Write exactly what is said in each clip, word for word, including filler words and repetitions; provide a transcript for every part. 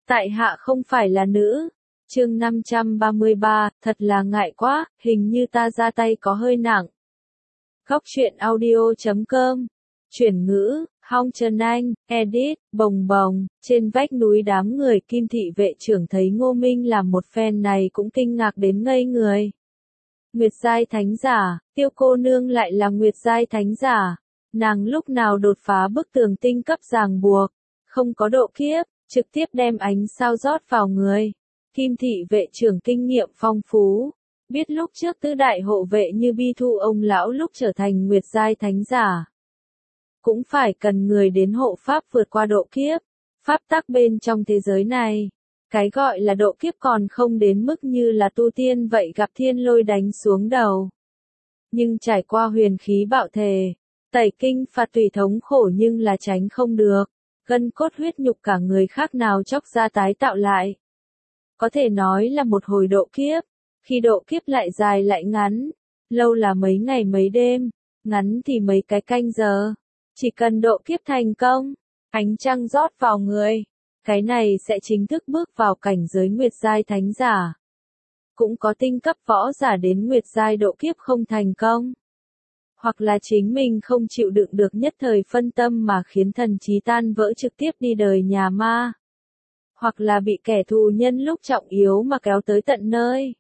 Tại hạ không phải là nữ. Chương năm trăm ba mươi ba, thật là ngại quá, hình như ta ra tay có hơi nặng. Góc truyện audio chấm com. Chuyển ngữ, Hong Trần Anh, edit, bồng bồng, trên vách núi đám người Kim thị vệ trưởng thấy Ngô Minh làm một phen này cũng kinh ngạc đến ngây người. Nguyệt giai thánh giả, Tiêu cô nương lại là Nguyệt giai thánh giả. Nàng lúc nào đột phá bức tường tinh cấp ràng buộc, không có độ kiếp, trực tiếp đem ánh sao rót vào người. Kim thị vệ trưởng kinh nghiệm phong phú, biết lúc trước tứ đại hộ vệ như Bi Thu ông lão lúc trở thành Nguyệt giai thánh giả. Cũng phải cần người đến hộ pháp vượt qua độ kiếp, pháp tắc bên trong thế giới này. Cái gọi là độ kiếp còn không đến mức như là tu tiên vậy gặp thiên lôi đánh xuống đầu. Nhưng trải qua huyền khí bạo thể, tẩy kinh phạt tùy thống khổ nhưng là tránh không được. Gân cốt huyết nhục cả người khác nào chóc ra tái tạo lại. Có thể nói là một hồi độ kiếp, khi độ kiếp lại dài lại ngắn, lâu là mấy ngày mấy đêm, ngắn thì mấy cái canh giờ. Chỉ cần độ kiếp thành công, ánh trăng rót vào người, cái này sẽ chính thức bước vào cảnh giới Nguyệt giai thánh giả. Cũng có tinh cấp võ giả đến Nguyệt giai độ kiếp không thành công. Hoặc là chính mình không chịu đựng được nhất thời phân tâm mà khiến thần trí tan vỡ trực tiếp đi đời nhà ma. Hoặc là bị kẻ thù nhân lúc trọng yếu mà kéo tới tận nơi.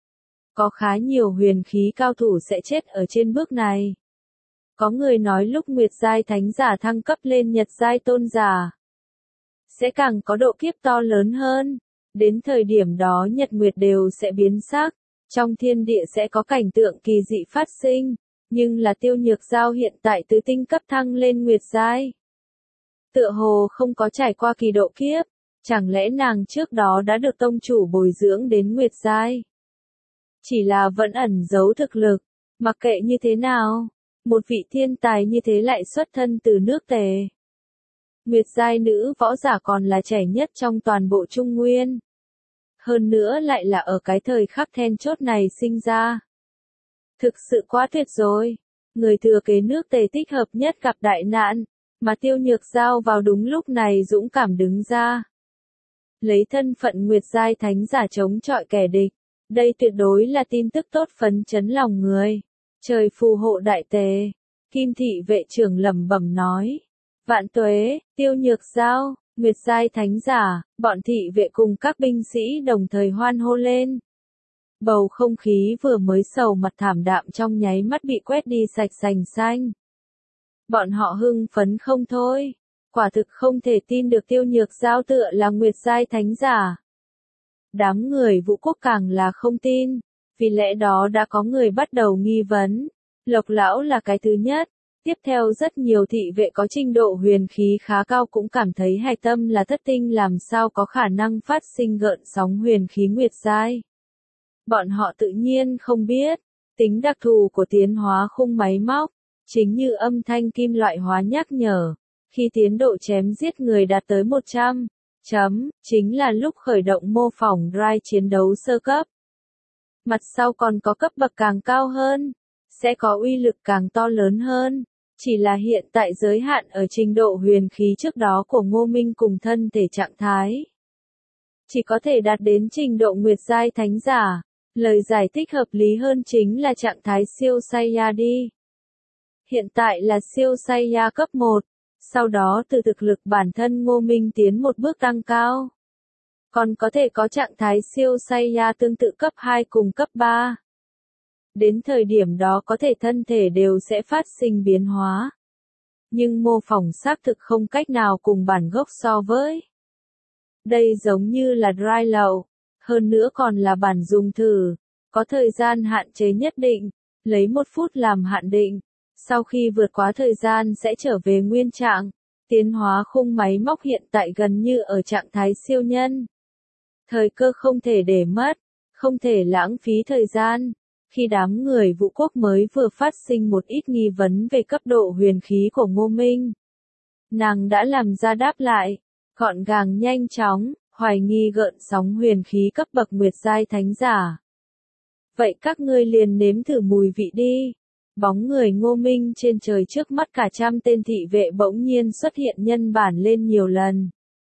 Có khá nhiều huyền khí cao thủ sẽ chết ở trên bước này. Có người nói lúc Nguyệt giai thánh giả thăng cấp lên Nhật giai tôn giả, sẽ càng có độ kiếp to lớn hơn. Đến thời điểm đó Nhật Nguyệt đều sẽ biến sắc, trong thiên địa sẽ có cảnh tượng kỳ dị phát sinh. Nhưng là Tiêu Nhược Giao hiện tại từ tinh cấp thăng lên Nguyệt giai. Tựa hồ không có trải qua kỳ độ kiếp, chẳng lẽ nàng trước đó đã được tông chủ bồi dưỡng đến Nguyệt giai? Chỉ là vẫn ẩn giấu thực lực, mặc kệ như thế nào, một vị thiên tài như thế lại xuất thân từ nước Tề. Nguyệt giai nữ võ giả còn là trẻ nhất trong toàn bộ Trung Nguyên. Hơn nữa lại là ở cái thời khắc then chốt này sinh ra. Thực sự quá tuyệt rồi. Người thừa kế nước Tề thích hợp nhất gặp đại nạn, mà Tiêu Nhược Giao vào đúng lúc này dũng cảm đứng ra. Lấy thân phận Nguyệt giai thánh giả chống chọi kẻ địch. Đây tuyệt đối là tin tức tốt phấn chấn lòng người. Trời phù hộ đại Tề. Kim thị vệ trưởng lẩm bẩm nói. Vạn tuế, Tiêu Nhược Giao, Nguyệt giai thánh giả, bọn thị vệ cùng các binh sĩ đồng thời hoan hô lên. Bầu không khí vừa mới sầu mặt thảm đạm trong nháy mắt bị quét đi sạch sành xanh. Bọn họ hưng phấn không thôi. Quả thực không thể tin được Tiêu Nhược Giao tựa là Nguyệt giai thánh giả. Đám người Vũ Quốc càng là không tin. Vì lẽ đó đã có người bắt đầu nghi vấn. Lộc lão là cái thứ nhất. Tiếp theo rất nhiều thị vệ có trình độ huyền khí khá cao cũng cảm thấy hạch tâm là thất tinh làm sao có khả năng phát sinh gợn sóng huyền khí Nguyệt giai. Bọn họ tự nhiên không biết, tính đặc thù của tiến hóa khung máy móc, chính như âm thanh kim loại hóa nhắc nhở, khi tiến độ chém giết người đạt tới một trăm chấm, chính là lúc khởi động mô phỏng drive chiến đấu sơ cấp. Mặt sau còn có cấp bậc càng cao hơn, sẽ có uy lực càng to lớn hơn, chỉ là hiện tại giới hạn ở trình độ huyền khí trước đó của Ngô Minh cùng thân thể trạng thái. Chỉ có thể đạt đến trình độ Nguyệt giai thánh giả. Lời giải thích hợp lý hơn chính là trạng thái siêu Saiyadi. Hiện tại là siêu Saiya cấp một, sau đó từ thực lực bản thân Ngô Minh tiến một bước tăng cao. Còn có thể có trạng thái siêu Saiya tương tự cấp hai cùng cấp ba. Đến thời điểm đó có thể thân thể đều sẽ phát sinh biến hóa. Nhưng mô phỏng xác thực không cách nào cùng bản gốc so với. Đây giống như là dry lậu. Hơn nữa còn là bản dùng thử, có thời gian hạn chế nhất định, lấy một phút làm hạn định, sau khi vượt quá thời gian sẽ trở về nguyên trạng, tiến hóa khung máy móc hiện tại gần như ở trạng thái siêu nhân. Thời cơ không thể để mất, không thể lãng phí thời gian, khi đám người Vũ Quốc mới vừa phát sinh một ít nghi vấn về cấp độ huyền khí của Ngô Minh. Nàng đã làm ra đáp lại, gọn gàng nhanh chóng. Hoài nghi gợn sóng huyền khí cấp bậc Nguyệt giai thánh giả. Vậy các ngươi liền nếm thử mùi vị đi. Bóng người Ngô Minh trên trời trước mắt cả trăm tên thị vệ bỗng nhiên xuất hiện nhân bản lên nhiều lần.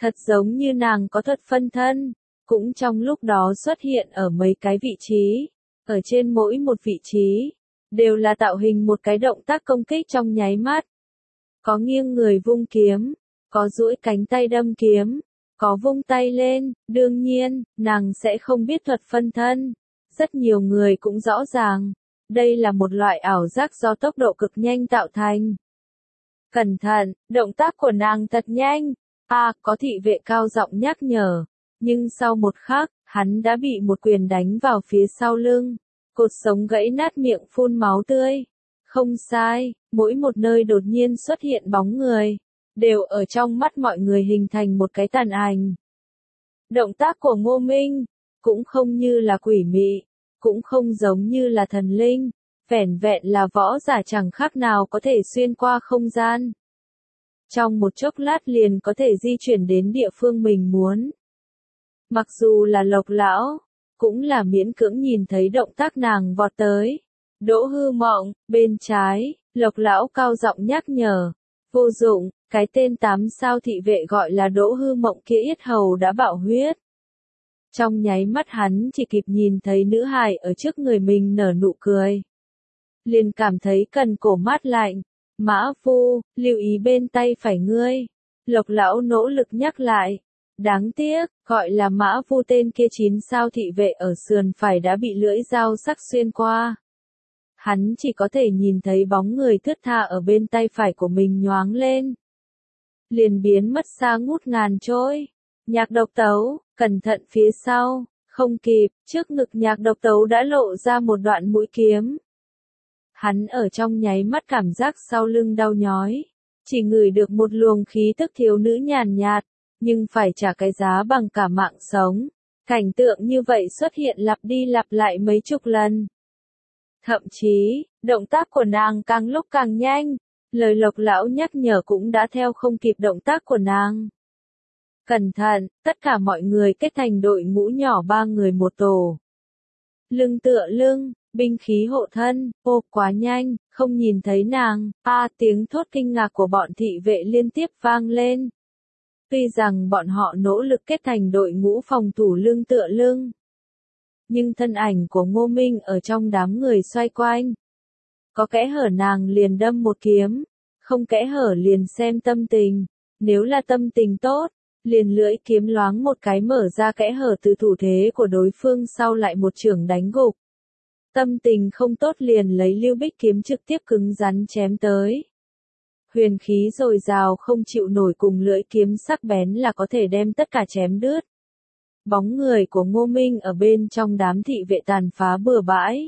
Thật giống như nàng có thuật phân thân, cũng trong lúc đó xuất hiện ở mấy cái vị trí, ở trên mỗi một vị trí, đều là tạo hình một cái động tác công kích trong nháy mắt. Có nghiêng người vung kiếm, có duỗi cánh tay đâm kiếm, có vung tay lên, đương nhiên, nàng sẽ không biết thuật phân thân. Rất nhiều người cũng rõ ràng, đây là một loại ảo giác do tốc độ cực nhanh tạo thành. Cẩn thận, động tác của nàng thật nhanh. À, có thị vệ cao giọng nhắc nhở, nhưng sau một khắc, hắn đã bị một quyền đánh vào phía sau lưng, cột sống gãy nát miệng phun máu tươi. Không sai, mỗi một nơi đột nhiên xuất hiện bóng người, đều ở trong mắt mọi người hình thành một cái tàn ảnh. Động tác của Ngô Minh, cũng không như là quỷ mị, cũng không giống như là thần linh, vẻn vẹn là võ giả chẳng khác nào có thể xuyên qua không gian. Trong một chốc lát liền có thể di chuyển đến địa phương mình muốn. Mặc dù là Lộc lão, cũng là miễn cưỡng nhìn thấy động tác nàng vọt tới. Đỗ Hư Mộng, bên trái, Lộc lão cao giọng nhắc nhở. Vô dụng, cái tên tám sao thị vệ gọi là Đỗ Hư Mộng kia yết hầu đã bạo huyết. Trong nháy mắt hắn chỉ kịp nhìn thấy nữ hài ở trước người mình nở nụ cười. Liền cảm thấy cần cổ mát lạnh. Mã Phu, lưu ý bên tay phải ngươi. Lộc lão nỗ lực nhắc lại. Đáng tiếc, gọi là Mã Phu tên kia chín sao thị vệ ở sườn phải đã bị lưỡi dao sắc xuyên qua. Hắn chỉ có thể nhìn thấy bóng người thướt tha ở bên tay phải của mình nhoáng lên. Liền biến mất xa ngút ngàn trôi. Nhạc Độc Tấu, cẩn thận phía sau, không kịp, trước ngực Nhạc Độc Tấu đã lộ ra một đoạn mũi kiếm. Hắn ở trong nháy mắt cảm giác sau lưng đau nhói, chỉ ngửi được một luồng khí tức thiếu nữ nhàn nhạt, nhưng phải trả cái giá bằng cả mạng sống. Cảnh tượng như vậy xuất hiện lặp đi lặp lại mấy chục lần. Thậm chí, động tác của nàng càng lúc càng nhanh, lời Lộc lão nhắc nhở cũng đã theo không kịp động tác của nàng. Cẩn thận, tất cả mọi người kết thành đội ngũ nhỏ ba người một tổ. Lưng tựa lưng, binh khí hộ thân, ô quá nhanh, không nhìn thấy nàng, a tiếng thốt kinh ngạc của bọn thị vệ liên tiếp vang lên. Tuy rằng bọn họ nỗ lực kết thành đội ngũ phòng thủ lưng tựa lưng, nhưng thân ảnh của Ngô Minh ở trong đám người xoay quanh. Có kẽ hở nàng liền đâm một kiếm, không kẽ hở liền xem tâm tình, nếu là tâm tình tốt, liền lưỡi kiếm loáng một cái mở ra kẽ hở từ thủ thế của đối phương sau lại một chưởng đánh gục. Tâm tình không tốt liền lấy Lưu Bích kiếm trực tiếp cứng rắn chém tới. Huyền khí dồi dào không chịu nổi cùng lưỡi kiếm sắc bén là có thể đem tất cả chém đứt. Bóng người của Ngô Minh ở bên trong đám thị vệ tàn phá bừa bãi.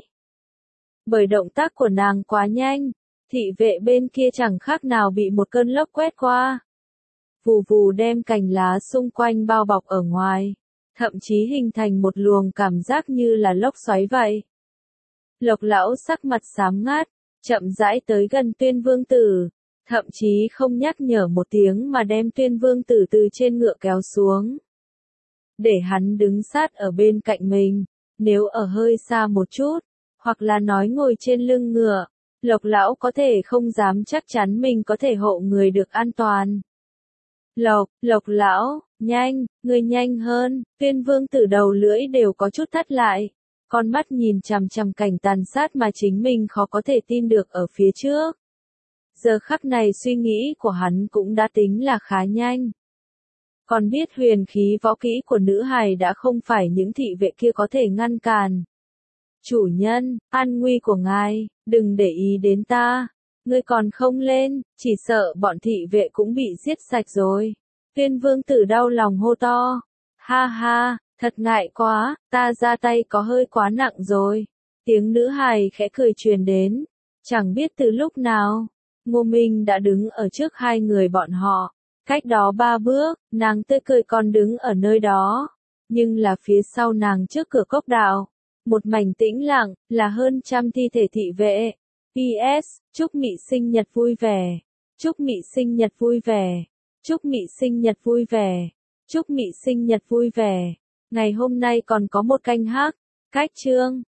Bởi động tác của nàng quá nhanh, thị vệ bên kia chẳng khác nào bị một cơn lốc quét qua. Vù vù đem cành lá xung quanh bao bọc ở ngoài, thậm chí hình thành một luồng cảm giác như là lốc xoáy vậy. Lộc lão sắc mặt xám ngát, chậm rãi tới gần Tuyên Vương Tử, thậm chí không nhắc nhở một tiếng mà đem Tuyên Vương Tử từ trên ngựa kéo xuống. Để hắn đứng sát ở bên cạnh mình, nếu ở hơi xa một chút, hoặc là nói ngồi trên lưng ngựa, Lộc lão có thể không dám chắc chắn mình có thể hộ người được an toàn. Lộc, Lộc lão, nhanh, người nhanh hơn, Tuyên Vương Tử đầu lưỡi đều có chút thắt lại. Con mắt nhìn chằm chằm cảnh tàn sát mà chính mình khó có thể tin được ở phía trước. Giờ khắc này suy nghĩ của hắn cũng đã tính là khá nhanh. Còn biết huyền khí võ kỹ của nữ hài đã không phải những thị vệ kia có thể ngăn cản. Chủ nhân, an nguy của ngài, đừng để ý đến ta. Ngươi còn không lên, chỉ sợ bọn thị vệ cũng bị giết sạch rồi. Tuyên Vương Tử đau lòng hô to. Ha ha, thật ngại quá, ta ra tay có hơi quá nặng rồi. Tiếng nữ hài khẽ cười truyền đến. Chẳng biết từ lúc nào, Ngô Minh đã đứng ở trước hai người bọn họ. Cách đó ba bước, nàng tươi cười còn đứng ở nơi đó. Nhưng là phía sau nàng trước cửa cốc đạo. Một mảnh tĩnh lặng, là hơn trăm thi thể thị vệ. pê ét, chúc Mị sinh nhật vui vẻ. Chúc Mị sinh nhật vui vẻ. Chúc Mị sinh nhật vui vẻ. Chúc Mị sinh nhật vui vẻ. Ngày hôm nay còn có một canh hát. Cách chương.